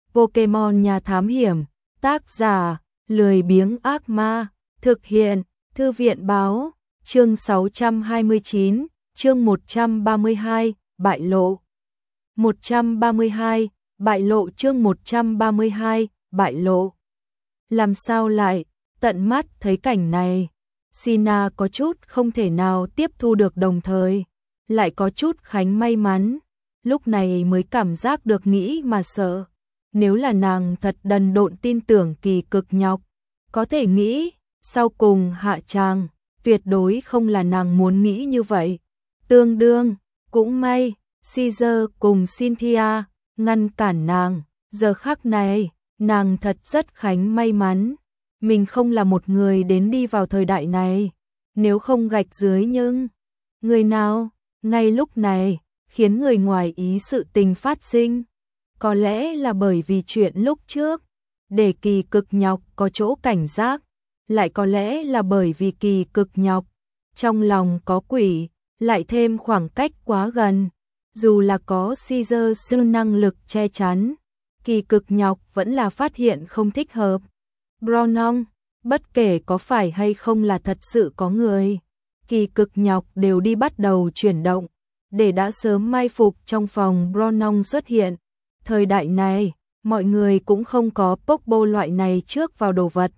Pokemon Nhà Thám Hiểm, tác giả, Lười Biếng Ác Ma, thực hiện, Thư viện Báo, chương 629, chương 132, bại lộ. 132, bại lộ chương 132, bại lộ. Làm sao lại, tận mắt thấy cảnh này, Sina có chút không thể nào tiếp thu được, đồng thời lại có chút Khánh may mắn, lúc này mới cảm giác được nghĩ mà sợ. Nếu là nàng thật đần độn tin tưởng Kỳ Cực Nhọc, có thể nghĩ, sau cùng hạ tràng, tuyệt đối không là nàng muốn nghĩ như vậy. Tương đương, cũng may, Caesar cùng Cynthia ngăn cản nàng, giờ khắc này, nàng thật rất Khánh may mắn. Mình không là một người đến đi vào thời đại này, nếu không gạch dưới nhưng người nào, ngay lúc này, khiến người ngoài ý sự tình phát sinh. Có lẽ là bởi vì chuyện lúc trước, để Kỳ Cực Nhọc có chỗ cảnh giác, lại có lẽ là bởi vì Kỳ Cực Nhọc, trong lòng có quỷ, lại thêm khoảng cách quá gần. Dù là có Caesar sư năng lực che chắn, Kỳ Cực Nhọc vẫn là phát hiện không thích hợp. Brownong, bất kể có phải hay không là thật sự có người, Kỳ Cực Nhọc đều đi bắt đầu chuyển động, để đã sớm mai phục trong phòng Brownong xuất hiện. Thời đại này, mọi người cũng không có Pokeball loại này trước vào đồ vật.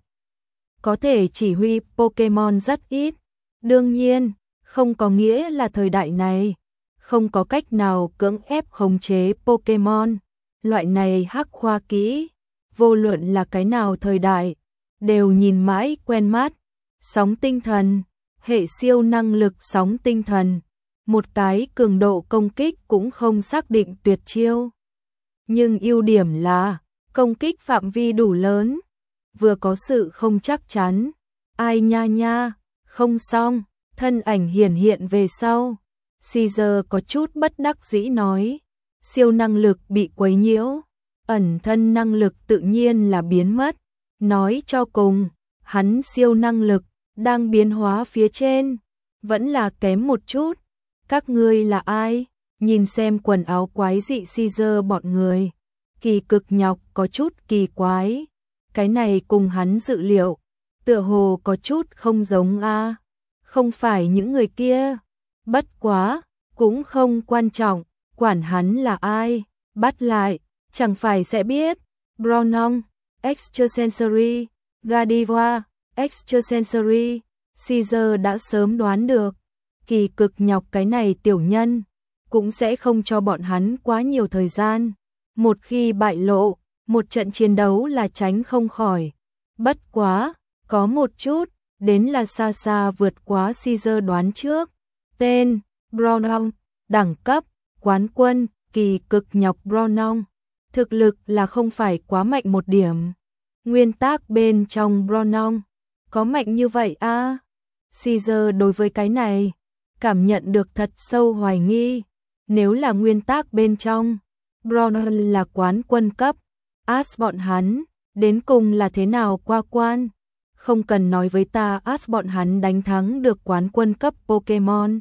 Có thể chỉ huy Pokemon rất ít. Đương nhiên, không có nghĩa là thời đại này không có cách nào cưỡng ép khống chế Pokemon. Loại này hắc khoa kỹ, vô luận là cái nào thời đại, đều nhìn mãi quen mắt. Sóng tinh thần, hệ siêu năng lực sóng tinh thần, một cái cường độ công kích cũng không xác định tuyệt chiêu. Nhưng ưu điểm là, công kích phạm vi đủ lớn, vừa có sự không chắc chắn. Ai nha nha, không xong, thân ảnh hiển hiện về sau. Caesar có chút bất đắc dĩ nói, siêu năng lực bị quấy nhiễu, ẩn thân năng lực tự nhiên là biến mất. Nói cho cùng, hắn siêu năng lực, đang biến hóa phía trên, vẫn là kém một chút. Các ngươi là ai? Nhìn xem quần áo quái dị Caesar bọn người. Kỳ Cực Nhọc có chút kỳ quái. Cái này cùng hắn dự liệu, tựa hồ có chút không giống a. Không phải những người kia. Bất quá, cũng không quan trọng, quản hắn là ai, bắt lại, chẳng phải sẽ biết. Brownong, Extrasensory, Gardevoir, Extrasensory, Caesar đã sớm đoán được. Kỳ Cực Nhọc cái này tiểu nhân, cũng sẽ không cho bọn hắn quá nhiều thời gian. Một khi bại lộ, một trận chiến đấu là tránh không khỏi. Bất quá, có một chút, đến là xa xa vượt quá Caesar đoán trước. Tên, Brownong, đẳng cấp, quán quân, Kỳ Cực Nhọc Brownong. Thực lực là không phải quá mạnh một điểm. Nguyên tắc bên trong Brownong, có mạnh như vậy a? Caesar đối với cái này, cảm nhận được thật sâu hoài nghi. Nếu là nguyên tắc bên trong, Brownong là quán quân cấp, Ash bọn hắn, đến cùng là thế nào qua quan? Không cần nói với ta Ash bọn hắn đánh thắng được quán quân cấp Pokemon.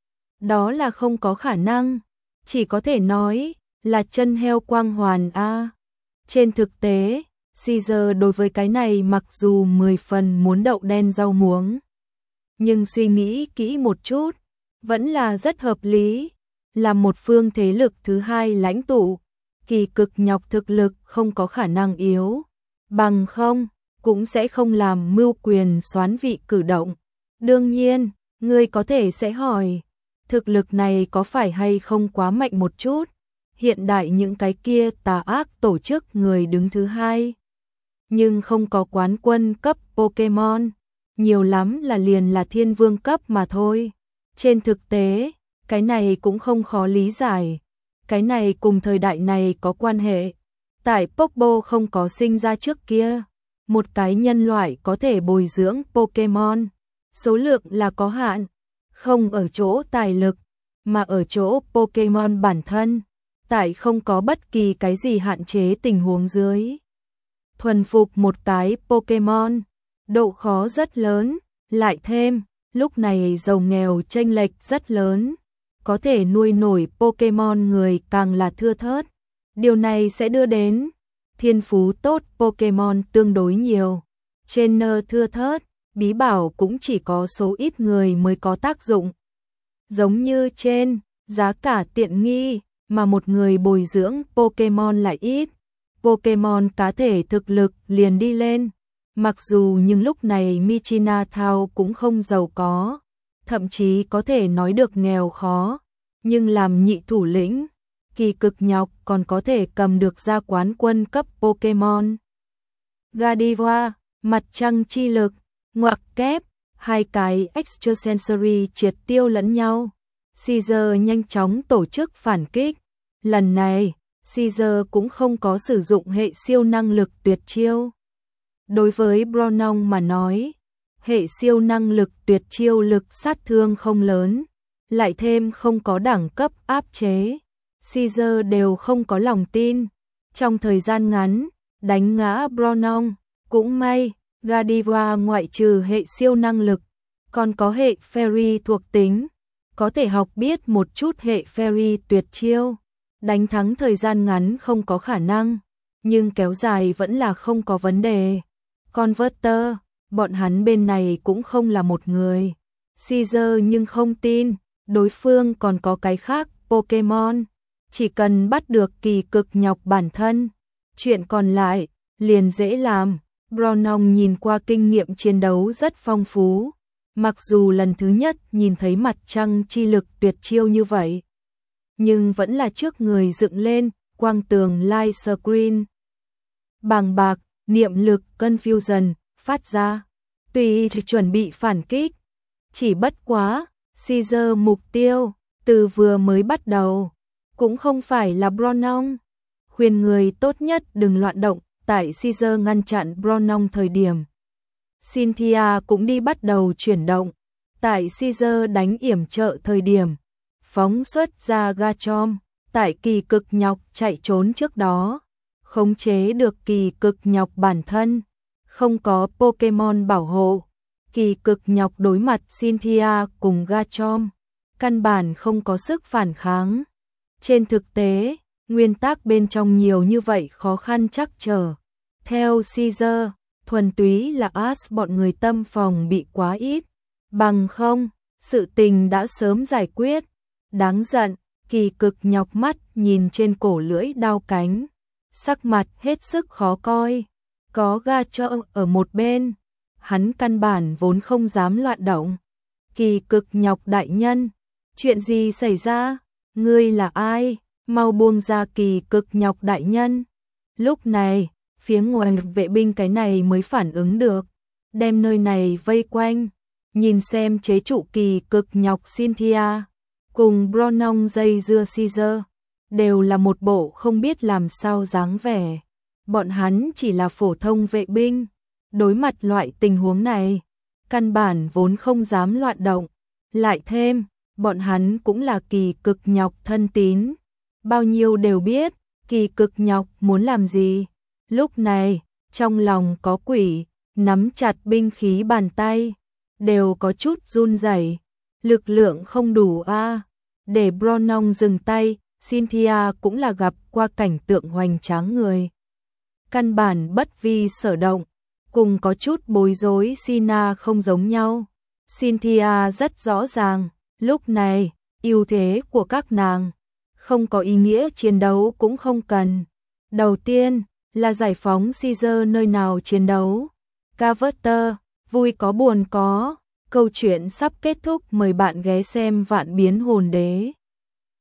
Đó là không có khả năng, chỉ có thể nói là chân heo quang hoàn a. Trên thực tế, Caesar đối với cái này mặc dù 10 phần muốn đậu đen rau muống, nhưng suy nghĩ kỹ một chút, vẫn là rất hợp lý. Là một phương thế lực thứ hai lãnh tụ, Kỳ Cực Nhọc thực lực không có khả năng yếu, bằng không, cũng sẽ không làm mưu quyền soán vị cử động. Đương nhiên, ngươi có thể sẽ hỏi, thực lực này có phải hay không quá mạnh một chút? Hiện đại những cái kia tà ác tổ chức người đứng thứ hai, nhưng không có quán quân cấp Pokemon, nhiều lắm là liền là thiên vương cấp mà thôi. Trên thực tế, cái này cũng không khó lý giải. Cái này cùng thời đại này có quan hệ. Tại Pokeball không có sinh ra trước kia, một cái nhân loại có thể bồi dưỡng Pokemon, số lượng là có hạn, không ở chỗ tài lực, mà ở chỗ Pokemon bản thân. Tại không có bất kỳ cái gì hạn chế tình huống dưới, thuần phục một cái Pokemon, độ khó rất lớn, lại thêm, lúc này giàu nghèo chênh lệch rất lớn, có thể nuôi nổi Pokemon người càng là thưa thớt. Điều này sẽ đưa đến thiên phú tốt Pokemon tương đối nhiều. Trainer thưa thớt, bí bảo cũng chỉ có số ít người mới có tác dụng. Giống như trên, giá cả tiện nghi, mà một người bồi dưỡng Pokemon lại ít. Pokemon cá thể thực lực liền đi lên. Mặc dù nhưng lúc này Michina Thao cũng không giàu có, thậm chí có thể nói được nghèo khó, nhưng làm nhị thủ lĩnh, Kỳ Cực Nhọc còn có thể cầm được ra quán quân cấp Pokemon. Gardevoir, mặt trăng chi lực, ngoặc kép, hai cái extrasensory triệt tiêu lẫn nhau. Caesar nhanh chóng tổ chức phản kích. Lần này, Caesar cũng không có sử dụng hệ siêu năng lực tuyệt chiêu. Đối với Bronong mà nói, hệ siêu năng lực tuyệt chiêu lực sát thương không lớn, lại thêm không có đẳng cấp áp chế. Caesar đều không có lòng tin. Trong thời gian ngắn, đánh ngã Bronong, cũng may, Gardevoir ngoại trừ hệ siêu năng lực, còn có hệ Fairy thuộc tính, có thể học biết một chút hệ Fairy tuyệt chiêu. Đánh thắng thời gian ngắn không có khả năng, nhưng kéo dài vẫn là không có vấn đề. Converter, bọn hắn bên này cũng không là một người. Caesar nhưng không tin, đối phương còn có cái khác Pokemon. Chỉ cần bắt được Kỳ Cực Nhọc bản thân, chuyện còn lại, liền dễ làm. Bronong nhìn qua kinh nghiệm chiến đấu rất phong phú. Mặc dù lần thứ nhất nhìn thấy mặt trăng chi lực tuyệt chiêu như vậy, nhưng vẫn là trước người dựng lên, quang tường light screen. Bàng bạc, niệm lực confusion, phát ra. Tùy chuẩn bị phản kích. Chỉ bất quá, Caesar mục tiêu, từ vừa mới bắt đầu, cũng không phải là Bronong. Khuyên người tốt nhất đừng loạn động, tại Caesar ngăn chặn Bronong thời điểm. Cynthia cũng đi bắt đầu chuyển động. Tại Caesar đánh yểm trợ thời điểm, phóng xuất ra Garchomp. Tại Kỳ Cực Nhọc chạy trốn trước đó, khống chế được Kỳ Cực Nhọc bản thân. Không có Pokemon bảo hộ, Kỳ Cực Nhọc đối mặt Cynthia cùng Garchomp, căn bản không có sức phản kháng. Trên thực tế, nguyên tắc bên trong nhiều như vậy khó khăn chắc trở. Theo Caesar, thuần túy là bọn người tâm phòng bị quá ít. Bằng không, sự tình đã sớm giải quyết. Đáng giận, Kỳ Cực Nhọc mắt nhìn trên cổ lưỡi đao cánh. Sắc mặt hết sức khó coi. Có Garchomp ở một bên, hắn căn bản vốn không dám loạn động. Kỳ Cực Nhọc đại nhân, chuyện gì xảy ra? Ngươi là ai? Mau buông ra Kỳ Cực Nhọc đại nhân. Lúc này, phía ngoài vệ binh cái này mới phản ứng được, đem nơi này vây quanh, nhìn xem chế trụ Kỳ Cực Nhọc Cynthia, cùng Bronong dây dưa Caesar, đều là một bộ không biết làm sao dáng vẻ. Bọn hắn chỉ là phổ thông vệ binh, đối mặt loại tình huống này, căn bản vốn không dám loạn động, lại thêm, bọn hắn cũng là Kỳ Cực Nhọc thân tín, bao nhiêu đều biết, Kỳ Cực Nhọc muốn làm gì. Lúc này, trong lòng có quỷ, nắm chặt binh khí bàn tay, đều có chút run rẩy, lực lượng không đủ a. Để Bronong dừng tay, Cynthia cũng là gặp qua cảnh tượng hoành tráng người. Căn bản bất vi sở động, cùng có chút bối rối Sina không giống nhau. Cynthia rất rõ ràng, lúc này, ưu thế của các nàng, không có ý nghĩa chiến đấu cũng không cần. Đầu tiên, là giải phóng Caesar nơi nào chiến đấu. Carver, vui có buồn có, câu chuyện sắp kết thúc, mời bạn ghé xem Vạn Biến Hồn Đế.